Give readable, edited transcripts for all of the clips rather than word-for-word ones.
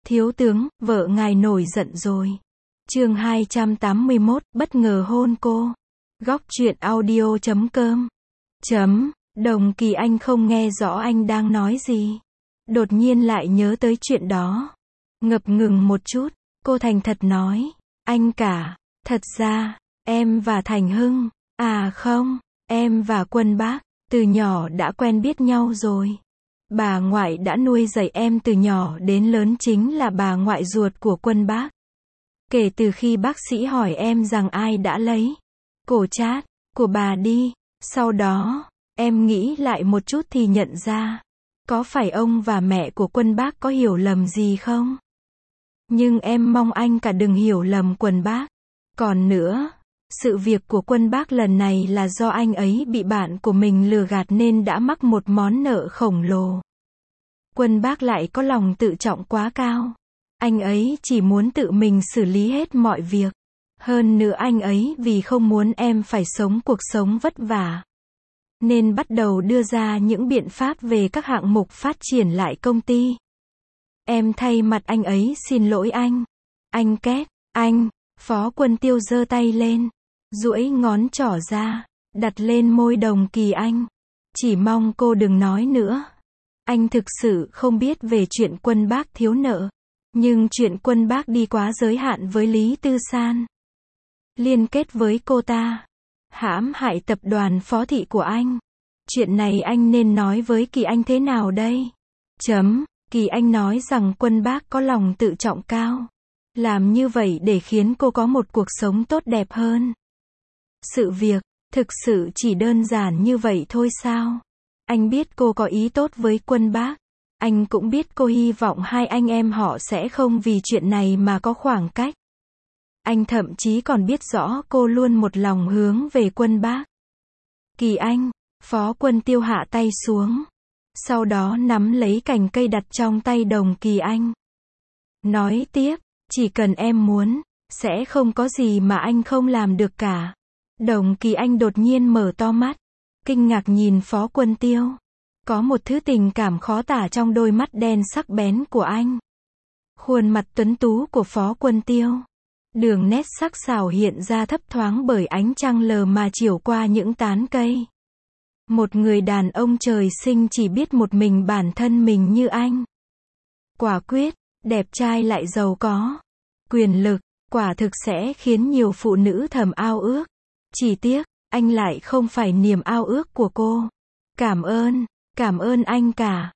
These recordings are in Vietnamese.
Thiếu tướng, vợ ngài nổi giận rồi. Chương 281, bất ngờ hôn cô. Góc truyện audio.com. Đồng Kỳ Anh không nghe rõ anh đang nói gì. Đột nhiên lại nhớ tới chuyện đó. Ngập ngừng một chút, cô thành thật nói. Anh cả, thật ra, em và Thành Hưng, không, em và Quân Bác, từ nhỏ đã quen biết nhau rồi. Bà ngoại đã nuôi dạy em từ nhỏ đến lớn chính là bà ngoại ruột của Quân Bác. Kể từ khi bác sĩ hỏi em rằng ai đã lấy cổ trát của bà đi, sau đó, em nghĩ lại một chút thì nhận ra, có phải ông và mẹ của Quân Bác có hiểu lầm gì không? Nhưng em mong anh cả đừng hiểu lầm Quân Bác. Còn nữa, sự việc của Quân Bác lần này là do anh ấy bị bạn của mình lừa gạt nên đã mắc một món nợ khổng lồ. Quân Bác lại có lòng tự trọng quá cao. Anh ấy chỉ muốn tự mình xử lý hết mọi việc. Hơn nữa anh ấy vì không muốn em phải sống cuộc sống vất vả, nên bắt đầu đưa ra những biện pháp về các hạng mục phát triển lại công ty. Em thay mặt anh ấy xin lỗi anh. Anh Két, anh. Phó Quân Tiêu giơ tay lên, duỗi ngón trỏ ra, đặt lên môi Đồng Kỳ Anh. Chỉ mong cô đừng nói nữa. Anh thực sự không biết về chuyện Quân Bác thiếu nợ. Nhưng chuyện Quân Bác đi quá giới hạn với Lý Tư San, liên kết với cô ta, hãm hại tập đoàn Phó Thị của anh. Chuyện này anh nên nói với Kỳ Anh thế nào đây? Kỳ Anh nói rằng Quân Bác có lòng tự trọng cao. Làm như vậy để khiến cô có một cuộc sống tốt đẹp hơn. Sự việc, thực sự chỉ đơn giản như vậy thôi sao? Anh biết cô có ý tốt với Quân Bác. Anh cũng biết cô hy vọng hai anh em họ sẽ không vì chuyện này mà có khoảng cách. Anh thậm chí còn biết rõ cô luôn một lòng hướng về Quân Bác. Kỳ Anh, Phó Quân Tiêu hạ tay xuống. Sau đó nắm lấy cành cây đặt trong tay Đồng Kỳ Anh. Nói tiếp, chỉ cần em muốn, sẽ không có gì mà anh không làm được cả. Đồng Kỳ Anh đột nhiên mở to mắt, kinh ngạc nhìn Phó Quân Tiêu. Có một thứ tình cảm khó tả trong đôi mắt đen sắc bén của anh. Khuôn mặt tuấn tú của Phó Quân Tiêu, đường nét sắc sảo hiện ra thấp thoáng bởi ánh trăng lờ mà chiếu qua những tán cây. Một người đàn ông trời sinh chỉ biết một mình bản thân mình như anh. Quả quyết, đẹp trai lại giàu có quyền lực, quả thực sẽ khiến nhiều phụ nữ thầm ao ước. Chỉ tiếc, anh lại không phải niềm ao ước của cô. Cảm ơn anh cả.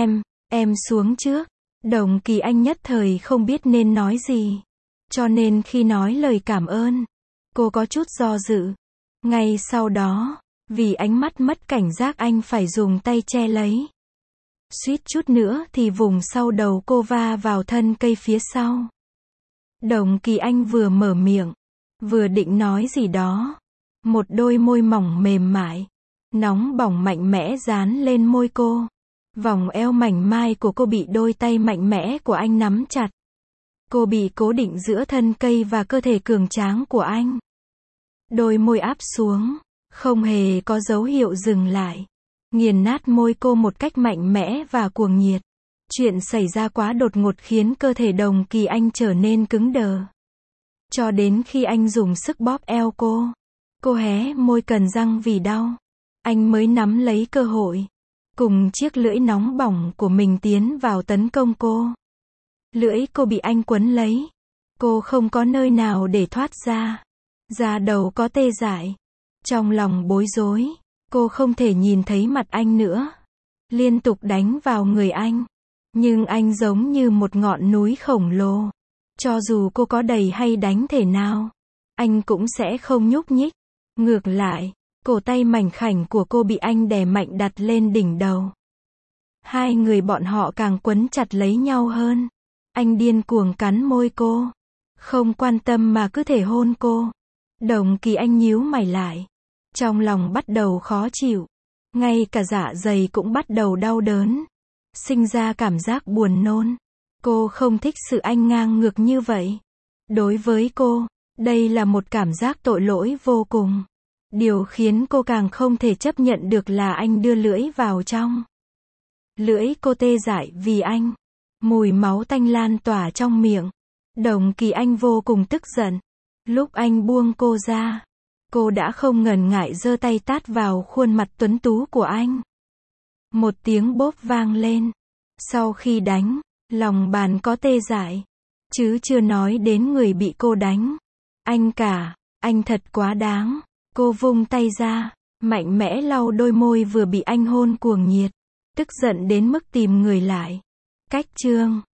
Em xuống trước. Đồng Kỳ Anh nhất thời không biết nên nói gì. Cho nên khi nói lời cảm ơn, cô có chút do dự. Ngay sau đó, vì ánh mắt mất cảnh giác anh phải dùng tay che lấy. Suýt chút nữa thì vùng sau đầu cô va vào thân cây phía sau. Đồng Kỳ Anh vừa mở miệng, vừa định nói gì đó. Một đôi môi mỏng mềm mại, nóng bỏng mạnh mẽ dán lên môi cô. Vòng eo mảnh mai của cô bị đôi tay mạnh mẽ của anh nắm chặt. Cô bị cố định giữa thân cây và cơ thể cường tráng của anh. Đôi môi áp xuống, không hề có dấu hiệu dừng lại. Nghiền nát môi cô một cách mạnh mẽ và cuồng nhiệt. Chuyện xảy ra quá đột ngột khiến cơ thể Đồng Kỳ Anh trở nên cứng đờ. Cho đến khi anh dùng sức bóp eo cô. Cô hé môi cắn răng vì đau. Anh mới nắm lấy cơ hội, cùng chiếc lưỡi nóng bỏng của mình tiến vào tấn công cô. Lưỡi cô bị anh quấn lấy. Cô không có nơi nào để thoát ra. Da đầu có tê dại. Trong lòng bối rối, cô không thể nhìn thấy mặt anh nữa. Liên tục đánh vào người anh. Nhưng anh giống như một ngọn núi khổng lồ. Cho dù cô có đẩy hay đánh thể nào, anh cũng sẽ không nhúc nhích. Ngược lại, cổ tay mảnh khảnh của cô bị anh đè mạnh đặt lên đỉnh đầu. Hai người bọn họ càng quấn chặt lấy nhau hơn. Anh điên cuồng cắn môi cô. Không quan tâm mà cứ thể hôn cô. Đồng Kỳ Anh nhíu mày lại. Trong lòng bắt đầu khó chịu. Ngay cả dạ dày cũng bắt đầu đau đớn. Sinh ra cảm giác buồn nôn. Cô không thích sự anh ngang ngược như vậy. Đối với cô, đây là một cảm giác tội lỗi vô cùng. Điều khiến cô càng không thể chấp nhận được là anh đưa lưỡi vào trong. Lưỡi cô tê dại vì anh Mùi máu tanh lan tỏa trong miệng. Đồng Kỳ Anh vô cùng tức giận. Lúc anh buông cô ra, cô đã không ngần ngại giơ tay tát vào khuôn mặt tuấn tú của anh. Một tiếng bốp vang lên. Sau khi đánh, lòng bàn có tê dại. Chứ chưa nói đến người bị cô đánh. Anh cả, anh thật quá đáng. Cô vung tay ra, mạnh mẽ lau đôi môi vừa bị anh hôn cuồng nhiệt. Tức giận đến mức tìm người lại. Cách chương